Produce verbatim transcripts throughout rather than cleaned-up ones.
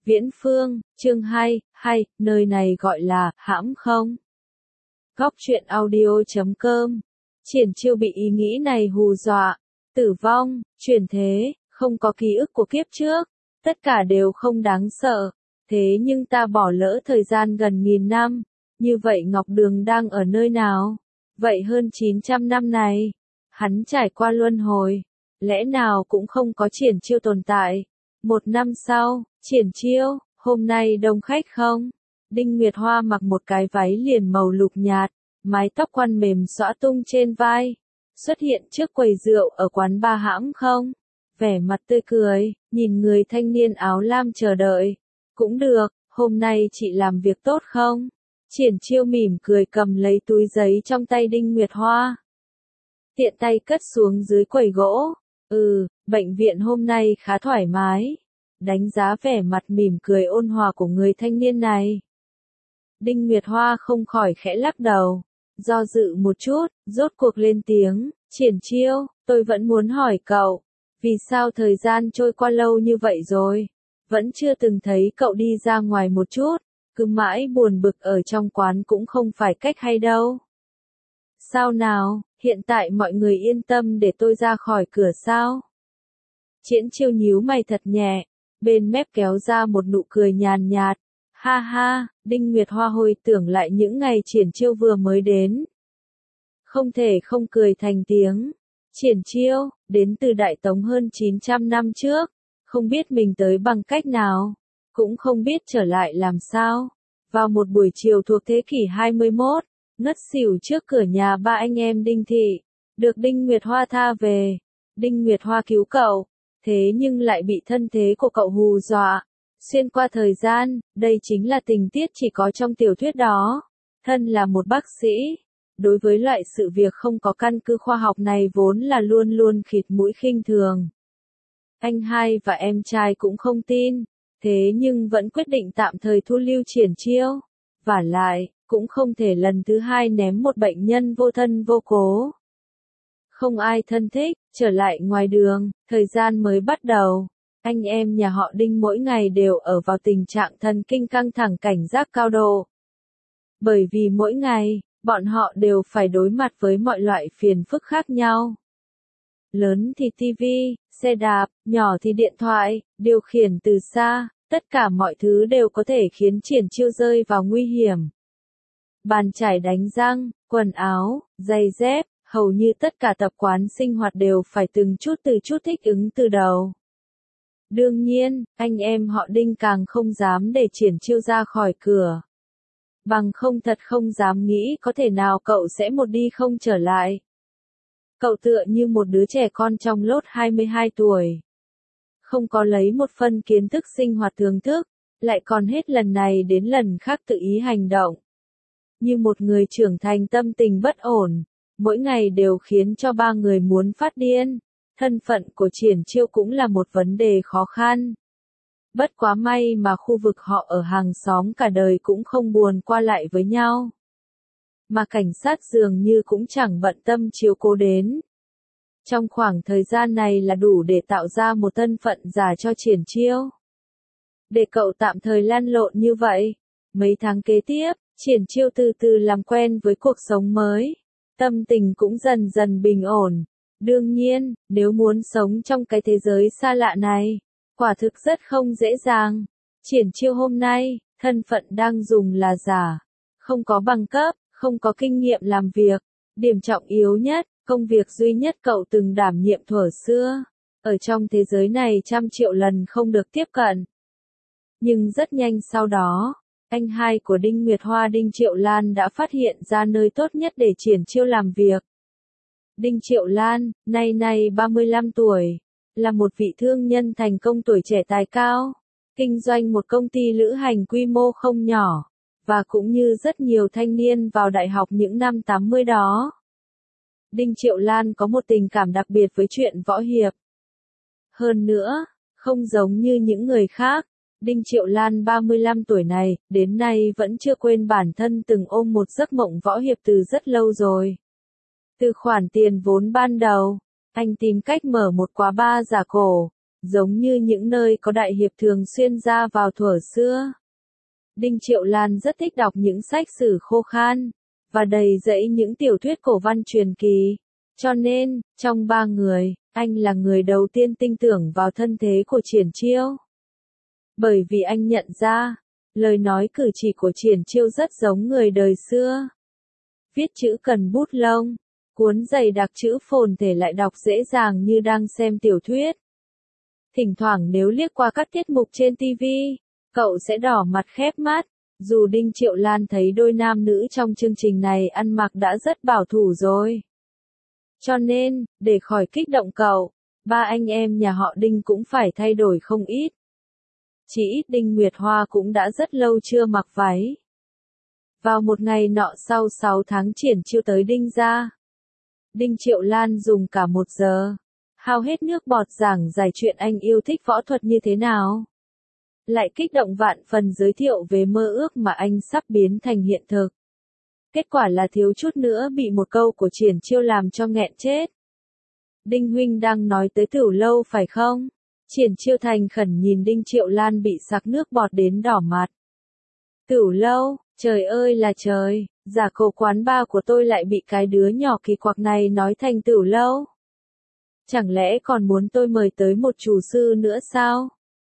Viễn Phương, chương hai, hay, nơi này gọi là, hãm không? Góc truyện audio.com. Triển Chiêu bị ý nghĩ này hù dọa. Tử vong, chuyển thế, không có ký ức của kiếp trước. Tất cả đều không đáng sợ. Thế nhưng ta bỏ lỡ thời gian gần nghìn năm. Như vậy Ngọc Đường đang ở nơi nào? Vậy hơn chín trăm năm này, hắn trải qua luân hồi. Lẽ nào cũng không có Triển Chiêu tồn tại? Một năm sau, Triển Chiêu, hôm nay đông khách không? Đinh Nguyệt Hoa mặc một cái váy liền màu lục nhạt, mái tóc quăn mềm xõa tung trên vai, xuất hiện trước quầy rượu ở quán ba hãm không? Vẻ mặt tươi cười, nhìn người thanh niên áo lam chờ đợi. Cũng được, hôm nay chị làm việc tốt không? Triển Chiêu mỉm cười cầm lấy túi giấy trong tay Đinh Nguyệt Hoa. Tiện tay cất xuống dưới quầy gỗ. Ừ, bệnh viện hôm nay khá thoải mái. Đánh giá vẻ mặt mỉm cười ôn hòa của người thanh niên này. Đinh Nguyệt Hoa không khỏi khẽ lắc đầu. Do dự một chút, rốt cuộc lên tiếng. Triển Chiêu, tôi vẫn muốn hỏi cậu. Vì sao thời gian trôi qua lâu như vậy rồi? Vẫn chưa từng thấy cậu đi ra ngoài một chút. Cứ mãi buồn bực ở trong quán cũng không phải cách hay đâu. Sao nào, hiện tại mọi người yên tâm để tôi ra khỏi cửa sao? Triển Chiêu nhíu mày thật nhẹ, bên mép kéo ra một nụ cười nhàn nhạt. Ha ha, Đinh Nguyệt Hoa hồi tưởng lại những ngày Triển Chiêu vừa mới đến. Không thể không cười thành tiếng. Triển Chiêu, đến từ Đại Tống hơn chín trăm năm trước, không biết mình tới bằng cách nào, cũng không biết trở lại làm sao. Vào một buổi chiều thuộc thế kỷ hai mươi mốt, ngất xỉu trước cửa nhà ba anh em Đinh Thị, được Đinh Nguyệt Hoa tha về. Đinh Nguyệt Hoa cứu cậu, thế nhưng lại bị thân thế của cậu hù dọa. Xuyên qua thời gian, đây chính là tình tiết chỉ có trong tiểu thuyết đó. Thân là một bác sĩ, đối với loại sự việc không có căn cứ khoa học này vốn là luôn luôn khịt mũi khinh thường. Anh hai và em trai cũng không tin, thế nhưng vẫn quyết định tạm thời thu lưu Triển Chiêu. Vả lại, cũng không thể lần thứ hai ném một bệnh nhân vô thân vô cố. Không ai thân thích, trở lại ngoài đường, thời gian mới bắt đầu. Anh em nhà họ Đinh mỗi ngày đều ở vào tình trạng thần kinh căng thẳng cảnh giác cao độ. Bởi vì mỗi ngày, bọn họ đều phải đối mặt với mọi loại phiền phức khác nhau. Lớn thì tivi, xe đạp, nhỏ thì điện thoại, điều khiển từ xa, tất cả mọi thứ đều có thể khiến Triển Chiêu rơi vào nguy hiểm. Bàn chải đánh răng, quần áo, giày dép, hầu như tất cả tập quán sinh hoạt đều phải từng chút từ chút thích ứng từ đầu. Đương nhiên, anh em họ Đinh càng không dám để Triển Chiêu ra khỏi cửa. Bằng không thật không dám nghĩ có thể nào cậu sẽ một đi không trở lại. Cậu tựa như một đứa trẻ con trong lốt hai mươi hai tuổi. Không có lấy một phân kiến thức sinh hoạt thường thức, lại còn hết lần này đến lần khác tự ý hành động. Như một người trưởng thành tâm tình bất ổn, mỗi ngày đều khiến cho ba người muốn phát điên. Thân phận của Triển Chiêu cũng là một vấn đề khó khăn. Bất quá may mà khu vực họ ở hàng xóm cả đời cũng không buồn qua lại với nhau. Mà cảnh sát dường như cũng chẳng bận tâm chiếu cố đến. Trong khoảng thời gian này là đủ để tạo ra một thân phận giả cho Triển Chiêu. Để cậu tạm thời lăn lộn như vậy, mấy tháng kế tiếp, Triển Chiêu từ từ làm quen với cuộc sống mới. Tâm tình cũng dần dần bình ổn. Đương nhiên, nếu muốn sống trong cái thế giới xa lạ này, quả thực rất không dễ dàng. Triển Chiêu hôm nay, thân phận đang dùng là giả. Không có bằng cấp, không có kinh nghiệm làm việc. Điểm trọng yếu nhất, công việc duy nhất cậu từng đảm nhiệm thuở xưa. Ở trong thế giới này trăm triệu lần không được tiếp cận. Nhưng rất nhanh sau đó, anh hai của Đinh Nguyệt Hoa Đinh Triệu Lan đã phát hiện ra nơi tốt nhất để Triển Chiêu làm việc. Đinh Triệu Lan, nay nay ba mươi lăm tuổi, là một vị thương nhân thành công tuổi trẻ tài cao, kinh doanh một công ty lữ hành quy mô không nhỏ, và cũng như rất nhiều thanh niên vào đại học những năm tám mươi đó. Đinh Triệu Lan có một tình cảm đặc biệt với chuyện võ hiệp. Hơn nữa, không giống như những người khác, Đinh Triệu Lan ba mươi lăm tuổi này, đến nay vẫn chưa quên bản thân từng ôm một giấc mộng võ hiệp từ rất lâu rồi. Từ khoản tiền vốn ban đầu, anh tìm cách mở một quán bar giả cổ, giống như những nơi có đại hiệp thường xuyên ra vào thuở xưa. Đinh Triệu Lan rất thích đọc những sách sử khô khan, và đầy dẫy những tiểu thuyết cổ văn truyền kỳ. Cho nên, trong ba người, anh là người đầu tiên tin tưởng vào thân thế của Triển Chiêu. Bởi vì anh nhận ra, lời nói cử chỉ của Triển Chiêu rất giống người đời xưa. Viết chữ cần bút lông, cuốn dày đặc chữ phồn thể lại đọc dễ dàng như đang xem tiểu thuyết. Thỉnh thoảng nếu liếc qua các tiết mục trên ti vi, cậu sẽ đỏ mặt khép mắt. Dù Đinh Triệu Lan thấy đôi nam nữ trong chương trình này ăn mặc đã rất bảo thủ rồi. Cho nên, để khỏi kích động cậu, ba anh em nhà họ Đinh cũng phải thay đổi không ít. Chỉ ít Đinh Nguyệt Hoa cũng đã rất lâu chưa mặc váy. Vào một ngày nọ sau sáu tháng Triển Chiêu tới Đinh gia, Đinh Triệu Lan dùng cả một giờ, hao hết nước bọt giảng giải chuyện anh yêu thích võ thuật như thế nào. Lại kích động vạn phần giới thiệu về mơ ước mà anh sắp biến thành hiện thực. Kết quả là thiếu chút nữa bị một câu của Triển Chiêu làm cho nghẹn chết. Đinh huynh đang nói tới Tửu Lâu phải không? Triển Chiêu thành khẩn nhìn Đinh Triệu Lan bị sặc nước bọt đến đỏ mặt. Tửu Lâu, trời ơi là trời, giả cổ quán bar của tôi lại bị cái đứa nhỏ kỳ quặc này nói thành Tửu Lâu. Chẳng lẽ còn muốn tôi mời tới một chủ sư nữa sao?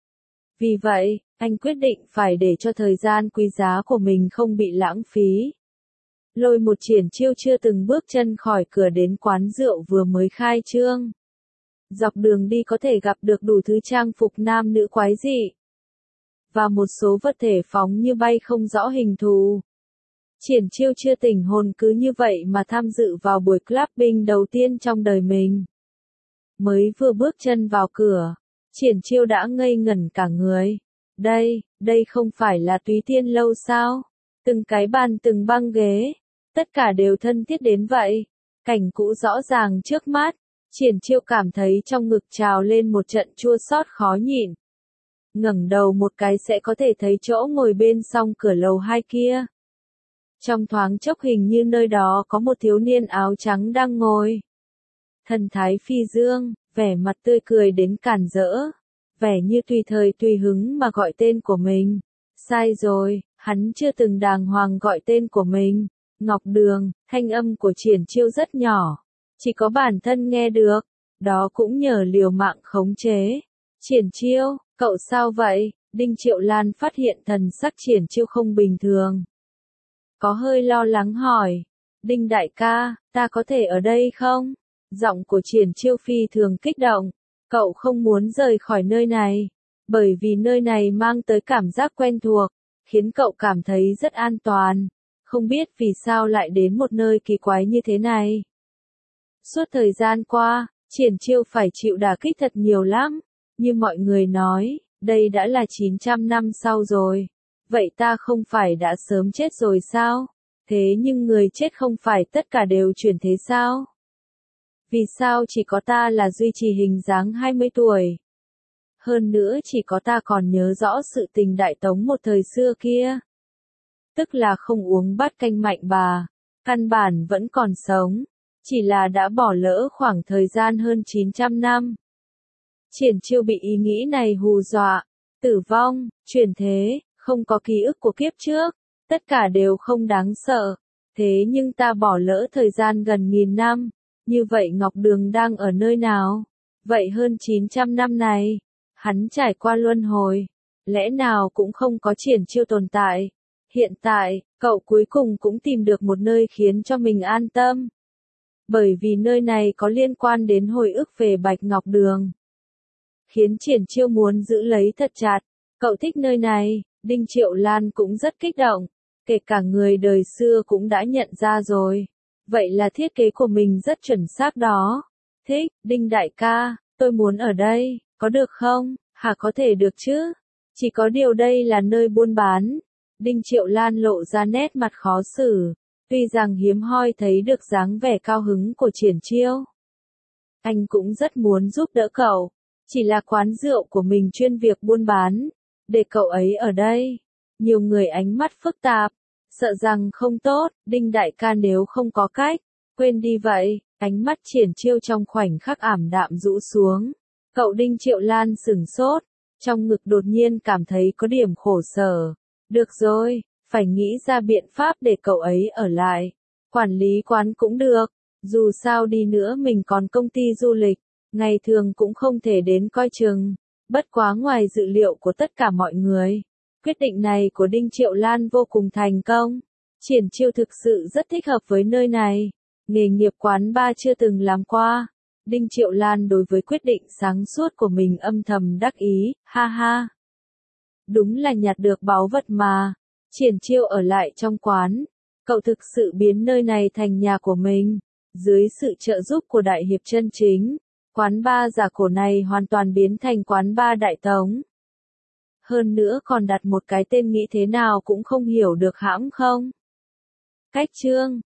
Vì vậy, anh quyết định phải để cho thời gian quý giá của mình không bị lãng phí. Lôi một Triển Chiêu chưa từng bước chân khỏi cửa đến quán rượu vừa mới khai trương. Dọc đường đi có thể gặp được đủ thứ trang phục nam nữ quái dị. Và một số vật thể phóng như bay không rõ hình thù. Triển Chiêu chưa tỉnh hồn cứ như vậy mà tham dự vào buổi clubbing đầu tiên trong đời mình. Mới vừa bước chân vào cửa, Triển Chiêu đã ngây ngẩn cả người. Đây, đây không phải là Túy Tiên Lâu sao? Từng cái bàn từng băng ghế, tất cả đều thân thiết đến vậy. Cảnh cũ rõ ràng trước mắt, Triển Chiêu cảm thấy trong ngực trào lên một trận chua xót khó nhịn. Ngẩng đầu một cái sẽ có thể thấy chỗ ngồi bên song cửa lầu hai kia. Trong thoáng chốc hình như nơi đó có một thiếu niên áo trắng đang ngồi. Thần thái phi dương, vẻ mặt tươi cười đến cản rỡ, vẻ như tùy thời tùy hứng mà gọi tên của mình. Sai rồi, hắn chưa từng đàng hoàng gọi tên của mình. Ngọc Đường, thanh âm của Triển Chiêu rất nhỏ, chỉ có bản thân nghe được, đó cũng nhờ liều mạng khống chế. Triển Chiêu, cậu sao vậy? Đinh Triệu Lan phát hiện thần sắc Triển Chiêu không bình thường. Có hơi lo lắng hỏi, Đinh đại ca, ta có thể ở đây không? Giọng của Triển Chiêu phi thường kích động, cậu không muốn rời khỏi nơi này, bởi vì nơi này mang tới cảm giác quen thuộc, khiến cậu cảm thấy rất an toàn, không biết vì sao lại đến một nơi kỳ quái như thế này. Suốt thời gian qua, Triển Chiêu phải chịu đả kích thật nhiều lắm, như mọi người nói, đây đã là chín trăm năm sau rồi, vậy ta không phải đã sớm chết rồi sao? Thế nhưng người chết không phải tất cả đều chuyển thế sao? Vì sao chỉ có ta là duy trì hình dáng hai mươi tuổi? Hơn nữa chỉ có ta còn nhớ rõ sự tình Đại Tống một thời xưa kia. Tức là không uống bát canh mạnh bà, căn bản vẫn còn sống, chỉ là đã bỏ lỡ khoảng thời gian hơn chín trăm năm. Triển Chiêu bị ý nghĩ này hù dọa, tử vong, chuyển thế, không có ký ức của kiếp trước, tất cả đều không đáng sợ. Thế nhưng ta bỏ lỡ thời gian gần nghìn năm. Như vậy Ngọc Đường đang ở nơi nào? Vậy hơn chín trăm năm này, hắn trải qua luân hồi, lẽ nào cũng không có Triển Chiêu tồn tại? Hiện tại, cậu cuối cùng cũng tìm được một nơi khiến cho mình an tâm. Bởi vì nơi này có liên quan đến hồi ức về Bạch Ngọc Đường. Khiến Triển Chiêu muốn giữ lấy thật chặt. Cậu thích nơi này, Đinh Triệu Lan cũng rất kích động. Kể cả người đời xưa cũng đã nhận ra rồi. Vậy là thiết kế của mình rất chuẩn xác đó. Thích, Đinh đại ca, tôi muốn ở đây, có được không? Hả có thể được chứ? Chỉ có điều đây là nơi buôn bán. Đinh Triệu Lan lộ ra nét mặt khó xử. Tuy rằng hiếm hoi thấy được dáng vẻ cao hứng của Triển Chiêu. Anh cũng rất muốn giúp đỡ cậu. Chỉ là quán rượu của mình chuyên việc buôn bán. Để cậu ấy ở đây. Nhiều người ánh mắt phức tạp. Sợ rằng không tốt, Đinh đại ca nếu không có cách, quên đi vậy, ánh mắt Triển Chiêu trong khoảnh khắc ảm đạm rũ xuống. Cậu Đinh Triệu Lan sửng sốt, trong ngực đột nhiên cảm thấy có điểm khổ sở. Được rồi, phải nghĩ ra biện pháp để cậu ấy ở lại. Quản lý quán cũng được, dù sao đi nữa mình còn công ty du lịch, ngày thường cũng không thể đến coi chừng. Bất quá ngoài dự liệu của tất cả mọi người, quyết định này của Đinh Triệu Lan vô cùng thành công. Triển Chiêu thực sự rất thích hợp với nơi này. Nghề nghiệp quán bar chưa từng làm qua. Đinh Triệu Lan đối với quyết định sáng suốt của mình âm thầm đắc ý, ha ha. Đúng là nhặt được báu vật mà. Triển Chiêu ở lại trong quán. Cậu thực sự biến nơi này thành nhà của mình. Dưới sự trợ giúp của Đại Hiệp chân chính, quán bar giả cổ này hoàn toàn biến thành quán bar Đại Tống. Hơn nữa còn đặt một cái tên nghĩ thế nào cũng không hiểu được hãng không. Cách chương